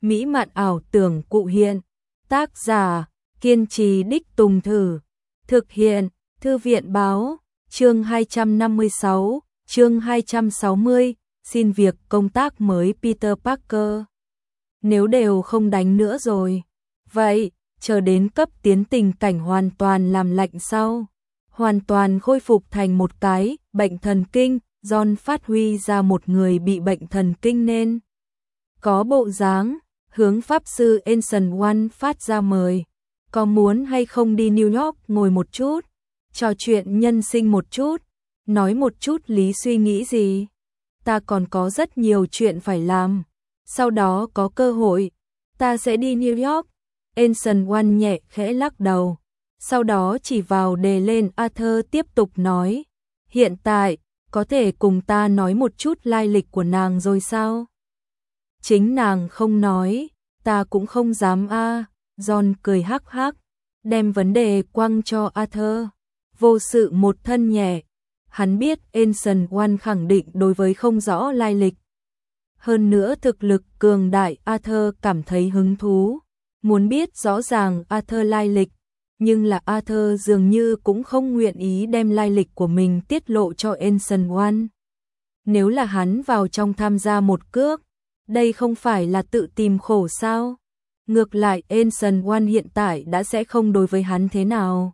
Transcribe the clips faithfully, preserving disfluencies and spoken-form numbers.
mỹ mạn ảo tưởng cụ hiện. Tác giả, kiên trì đích tùng thử. Thực hiện, Thư viện báo, chương hai trăm năm mươi sáu, chương hai trăm sáu mươi, xin việc công tác mới Peter Parker. Nếu đều không đánh nữa rồi, vậy, chờ đến cấp tiến tình cảnh hoàn toàn làm lạnh sau. Hoàn toàn khôi phục thành một cái bệnh thần kinh, John phát huy ra một người bị bệnh thần kinh nên có bộ dáng, hướng pháp sư Anson One phát ra mời. Có muốn hay không đi New York ngồi một chút, trò chuyện nhân sinh một chút, nói một chút lý suy nghĩ gì. Ta còn có rất nhiều chuyện phải làm, sau đó có cơ hội, ta sẽ đi New York. Anson One nhẹ khẽ lắc đầu, sau đó chỉ vào đề lên Arthur tiếp tục nói, hiện tại, có thể cùng ta nói một chút lai lịch của nàng rồi sao? Chính nàng không nói, ta cũng không dám a. À. John cười hắc hắc, đem vấn đề quăng cho Arthur. Vô sự một thân nhẹ, hắn biết Anson One khẳng định đối với không rõ lai lịch. Hơn nữa thực lực cường đại, Arthur cảm thấy hứng thú, muốn biết rõ ràng Arthur lai lịch, nhưng là Arthur dường như cũng không nguyện ý đem lai lịch của mình tiết lộ cho Anson One. Nếu là hắn vào trong tham gia một cước, đây không phải là tự tìm khổ sao? Ngược lại Anson One hiện tại đã sẽ không đối với hắn thế nào.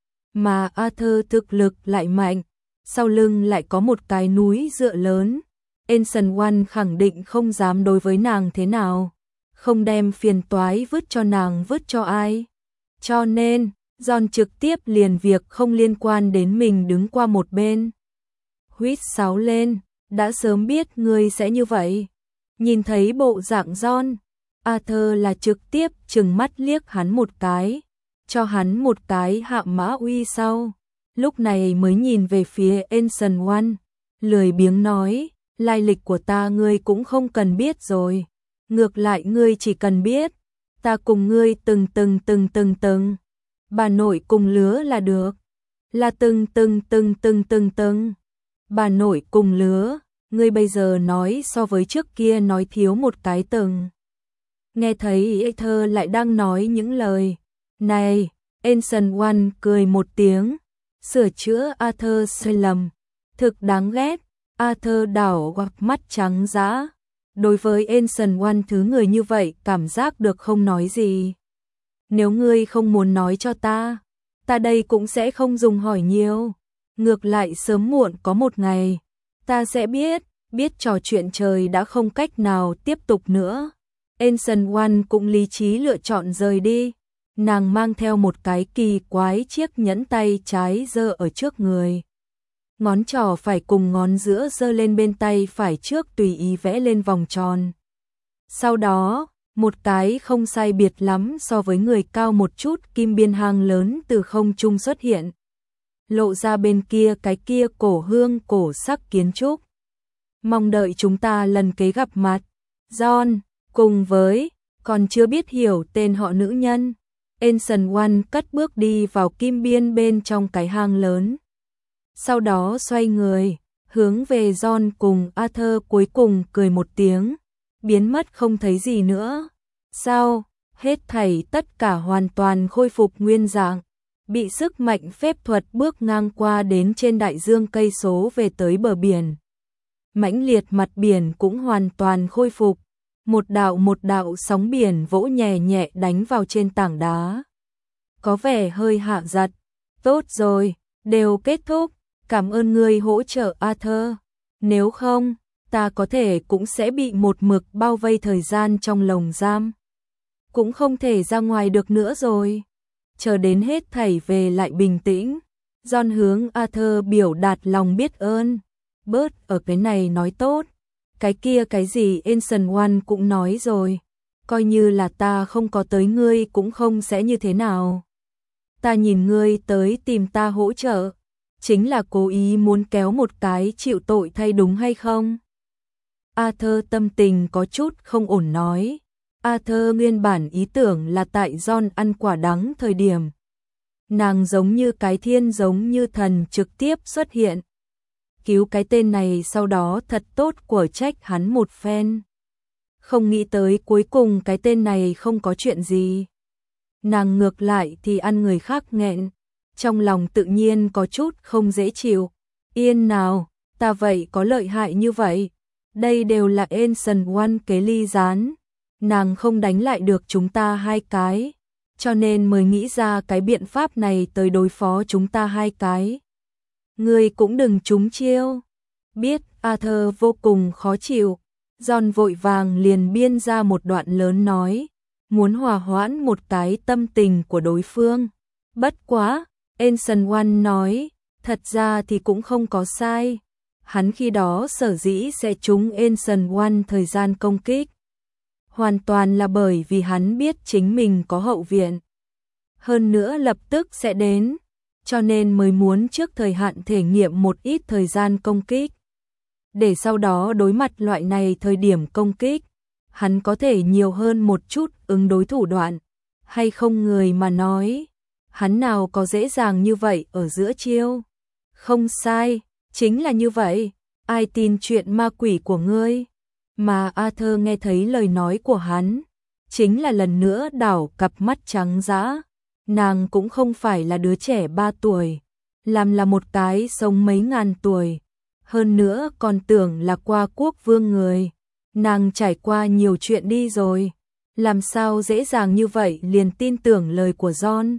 Mà Arthur thực lực lại mạnh, sau lưng lại có một cái núi dựa lớn. Anson One khẳng định không dám đối với nàng thế nào, không đem phiền toái vứt cho nàng vứt cho ai. Cho nên, John trực tiếp liền việc không liên quan đến mình đứng qua một bên. Huýt sáo lên, đã sớm biết ngươi sẽ như vậy. Nhìn thấy bộ dạng John, Arthur là trực tiếp trừng mắt liếc hắn một cái, cho hắn một cái hạ mã uy sau. Lúc này mới nhìn về phía Anson One, lười biếng nói, lai lịch của ta ngươi cũng không cần biết rồi. Ngược lại ngươi chỉ cần biết, ta cùng ngươi từng từng từng từng từng. Bà nội cùng lứa là được. Là từng từng từng từng từng từng. Bà nội cùng lứa, ngươi bây giờ nói so với trước kia nói thiếu một cái từng. Nghe thấy Arthur lại đang nói những lời này, Anson One cười một tiếng, sửa chữa Arthur sai lầm. Thực đáng ghét, Arthur đảo hoặc mắt trắng dã. Đối với Anson One thứ người như vậy cảm giác được không nói gì. Nếu ngươi không muốn nói cho ta, ta đây cũng sẽ không dùng hỏi nhiều. Ngược lại sớm muộn có một ngày, ta sẽ biết, biết trò chuyện trời đã không cách nào tiếp tục nữa. Anson One cũng lý trí lựa chọn rời đi. Nàng mang theo một cái kỳ quái chiếc nhẫn tay trái giơ ở trước người. Ngón trỏ phải cùng ngón giữa giơ lên bên tay phải trước tùy ý vẽ lên vòng tròn. Sau đó, một cái không sai biệt lắm so với người cao một chút kim biên hang lớn từ không trung xuất hiện. Lộ ra bên kia cái kia cổ hương cổ sắc kiến trúc. Mong đợi chúng ta lần kế gặp mặt. John, cùng với, còn chưa biết hiểu tên họ nữ nhân. Anson One cất bước đi vào kim biên bên trong cái hang lớn. Sau đó xoay người, hướng về John cùng Arthur cuối cùng cười một tiếng, biến mất không thấy gì nữa. Sao, hết thảy tất cả hoàn toàn khôi phục nguyên dạng, bị sức mạnh phép thuật bước ngang qua đến trên đại dương cây số về tới bờ biển. Mãnh liệt mặt biển cũng hoàn toàn khôi phục, một đạo một đạo sóng biển vỗ nhẹ nhẹ đánh vào trên tảng đá. Có vẻ hơi hạ giật, tốt rồi, đều kết thúc. Cảm ơn ngươi hỗ trợ Arthur, nếu không, ta có thể cũng sẽ bị một mực bao vây thời gian trong lồng giam. Cũng không thể ra ngoài được nữa rồi. Chờ đến hết thảy về lại bình tĩnh, John hướng Arthur biểu đạt lòng biết ơn. Bớt ở cái này nói tốt, cái kia cái gì Anson One cũng nói rồi, coi như là ta không có tới ngươi cũng không sẽ như thế nào. Ta nhìn ngươi tới tìm ta hỗ trợ, chính là cố ý muốn kéo một cái chịu tội thay đúng hay không? Arthur tâm tình có chút không ổn nói. Arthur nguyên bản ý tưởng là tại John ăn quả đắng thời điểm. Nàng giống như cái thiên giống như thần trực tiếp xuất hiện. Cứu cái tên này sau đó thật tốt của trách hắn một phen. Không nghĩ tới cuối cùng cái tên này không có chuyện gì. Nàng ngược lại thì ăn người khác nghẹn, trong lòng tự nhiên có chút không dễ chịu. Yên nào, ta vậy có lợi hại như vậy? Đây đều là Ancient One kế ly gián. Nàng không đánh lại được chúng ta hai cái, cho nên mới nghĩ ra cái biện pháp này tới đối phó chúng ta hai cái. Ngươi cũng đừng trúng chiêu. Biết Arthur vô cùng khó chịu, John vội vàng liền biên ra một đoạn lớn nói, muốn hòa hoãn một cái tâm tình của đối phương. Bất quá, Ancient One nói, thật ra thì cũng không có sai. Hắn khi đó sở dĩ sẽ trúng Ancient One thời gian công kích, hoàn toàn là bởi vì hắn biết chính mình có hậu viện. Hơn nữa lập tức sẽ đến, cho nên mới muốn trước thời hạn thể nghiệm một ít thời gian công kích. Để sau đó đối mặt loại này thời điểm công kích, hắn có thể nhiều hơn một chút ứng đối thủ đoạn, hay không người mà nói. Hắn nào có dễ dàng như vậy ở giữa chiêu. Không sai, chính là như vậy, ai tin chuyện ma quỷ của ngươi. Mà Arthur nghe thấy lời nói của hắn, chính là lần nữa đảo cặp mắt trắng dã. Nàng cũng không phải là đứa trẻ ba tuổi, làm là một cái sống mấy ngàn tuổi. Hơn nữa còn tưởng là qua quốc vương người. Nàng trải qua nhiều chuyện đi rồi, làm sao dễ dàng như vậy liền tin tưởng lời của John.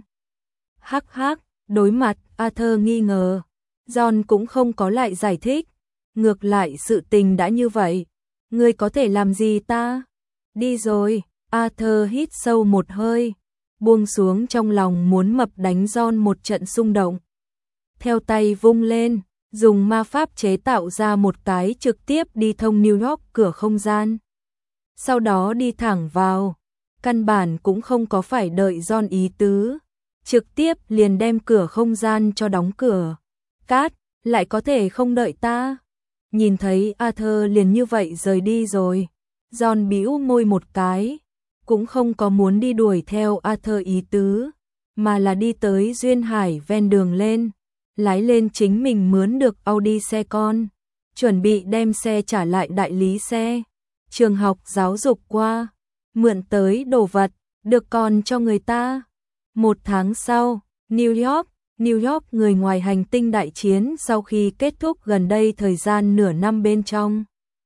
Hắc hắc, đối mặt Arthur nghi ngờ, John cũng không có lại giải thích. Ngược lại sự tình đã như vậy, ngươi có thể làm gì ta? Đi rồi. Arthur hít sâu một hơi, buông xuống trong lòng muốn mập đánh John một trận xung động. Theo tay vung lên, dùng ma pháp chế tạo ra một cái trực tiếp đi thông New York cửa không gian. Sau đó đi thẳng vào, căn bản cũng không có phải đợi John ý tứ, trực tiếp liền đem cửa không gian cho đóng cửa. Cát, lại có thể không đợi ta? Nhìn thấy Arthur liền như vậy rời đi rồi, John bĩu môi một cái, cũng không có muốn đi đuổi theo Arthur ý tứ, mà là đi tới duyên hải ven đường lên, lái lên chính mình mướn được Audi xe con, chuẩn bị đem xe trả lại đại lý xe, trường học giáo dục qua, mượn tới đồ vật, được còn cho người ta. Một tháng sau, New York, New York người ngoài hành tinh đại chiến sau khi kết thúc gần đây thời gian nửa năm bên trong.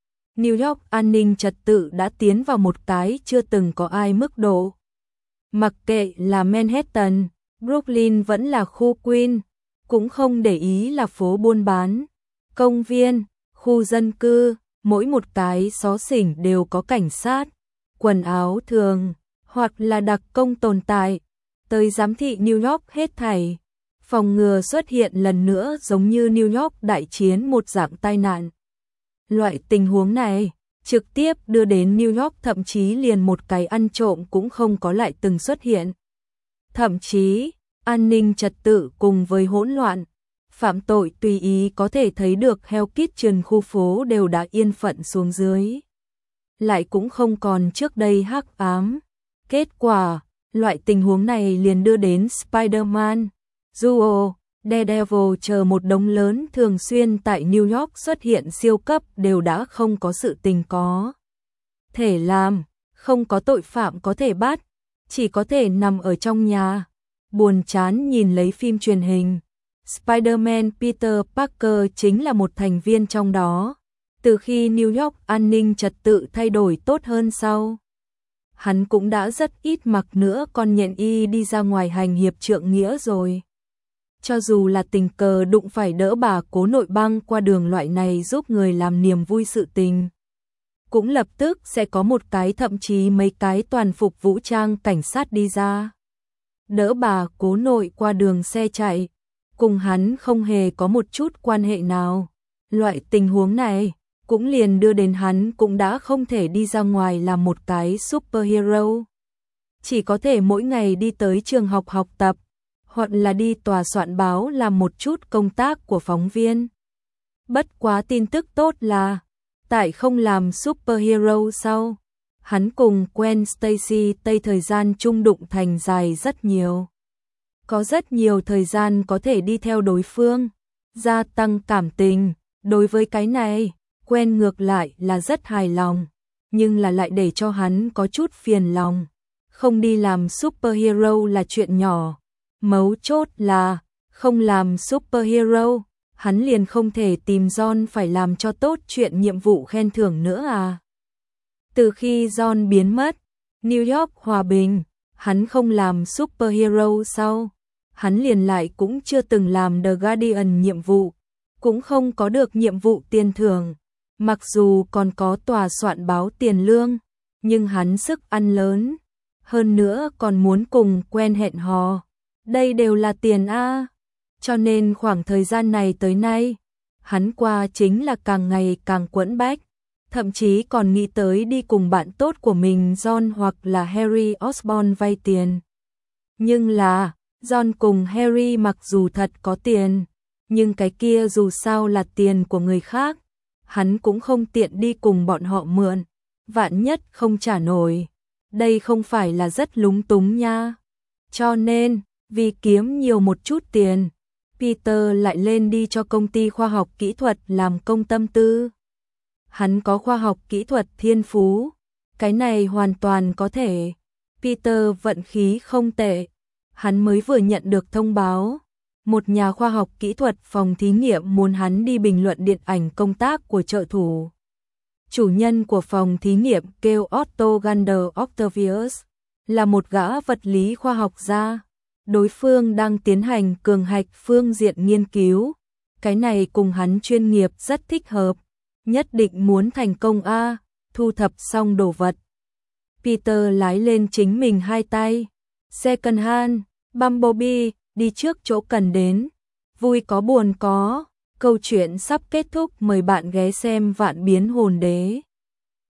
New York an ninh trật tự đã tiến vào một cái chưa từng có ai mức độ. Mặc kệ là Manhattan, Brooklyn vẫn là khu Queens, cũng không để ý là phố buôn bán, công viên, khu dân cư, mỗi một cái xó xỉnh đều có cảnh sát, quần áo thường, hoặc là đặc công tồn tại, tới giám thị New York hết thảy, phòng ngừa xuất hiện lần nữa giống như New York đại chiến một dạng tai nạn. Loại tình huống này, trực tiếp đưa đến New York thậm chí liền một cái ăn trộm cũng không có lại từng xuất hiện. Thậm chí, an ninh trật tự cùng với hỗn loạn, phạm tội tùy ý có thể thấy được Hell Kitchen khu phố đều đã yên phận xuống dưới. Lại cũng không còn trước đây hắc ám. Kết quả, loại tình huống này liền đưa đến Spider-Man, Duo, Daredevil chờ một đống lớn thường xuyên tại New York xuất hiện siêu cấp đều đã không có sự tình có thể làm, không có tội phạm có thể bắt, chỉ có thể nằm ở trong nhà, buồn chán nhìn lấy phim truyền hình. Spider-Man Peter Parker chính là một thành viên trong đó. Từ khi New York an ninh trật tự thay đổi tốt hơn sau, hắn cũng đã rất ít mặc nữa con nhện y đi ra ngoài hành hiệp trượng nghĩa rồi. Cho dù là tình cờ đụng phải đỡ bà cố nội băng qua đường loại này giúp người làm niềm vui sự tình, cũng lập tức sẽ có một cái thậm chí mấy cái toàn phục vũ trang cảnh sát đi ra. Đỡ bà cố nội qua đường xe chạy, cùng hắn không hề có một chút quan hệ nào. Loại tình huống này cũng liền đưa đến hắn cũng đã không thể đi ra ngoài làm một cái superhero. Chỉ có thể mỗi ngày đi tới trường học học tập, hoặc là đi tòa soạn báo làm một chút công tác của phóng viên. Bất quá tin tức tốt là, tại không làm superhero sau, hắn cùng Gwen Stacy tây thời gian chung đụng thành dài rất nhiều. Có rất nhiều thời gian có thể đi theo đối phương, gia tăng cảm tình. Đối với cái này, Gwen ngược lại là rất hài lòng. nhưng là lại để cho hắn có chút phiền lòng. Không đi làm superhero là chuyện nhỏ, mấu chốt là không làm superhero, hắn liền không thể tìm John phải làm cho tốt chuyện nhiệm vụ khen thưởng nữa à. Từ khi John biến mất, New York hòa bình, hắn không làm superhero sau, hắn liền lại cũng chưa từng làm The Guardian nhiệm vụ, cũng không có được nhiệm vụ tiền thưởng, mặc dù còn có tòa soạn báo tiền lương, nhưng hắn sức ăn lớn, hơn nữa còn muốn cùng quen hẹn hò, đây đều là tiền a. Cho nên khoảng thời gian này tới nay, hắn qua chính là càng ngày càng quẫn bách, thậm chí còn nghĩ tới đi cùng bạn tốt của mình John hoặc là Harry Osborn vay tiền. Nhưng là, John cùng Harry mặc dù thật có tiền, nhưng cái kia dù sao là tiền của người khác, hắn cũng không tiện đi cùng bọn họ mượn, vạn nhất không trả nổi, đây không phải là rất lúng túng nha. Cho nên, vì kiếm nhiều một chút tiền, Peter lại lên đi cho công ty khoa học kỹ thuật làm công tâm tư. Hắn có khoa học kỹ thuật thiên phú, cái này hoàn toàn có thể. Peter vận khí không tệ, hắn mới vừa nhận được thông báo, một nhà khoa học kỹ thuật phòng thí nghiệm muốn hắn đi bình luận điện ảnh công tác của trợ thủ. Chủ nhân của phòng thí nghiệm kêu Otto Gander Octavius, là một gã vật lý khoa học gia. Đối phương đang tiến hành cường hạch phương diện nghiên cứu, cái này cùng hắn chuyên nghiệp rất thích hợp, nhất định muốn thành công a. Thu thập xong đồ vật, Peter lái lên chính mình hai tay, second hand, Bumblebee, đi trước chỗ cần đến, vui có buồn có, câu chuyện sắp kết thúc, mời bạn ghé xem Vạn Biến Hồn Đế.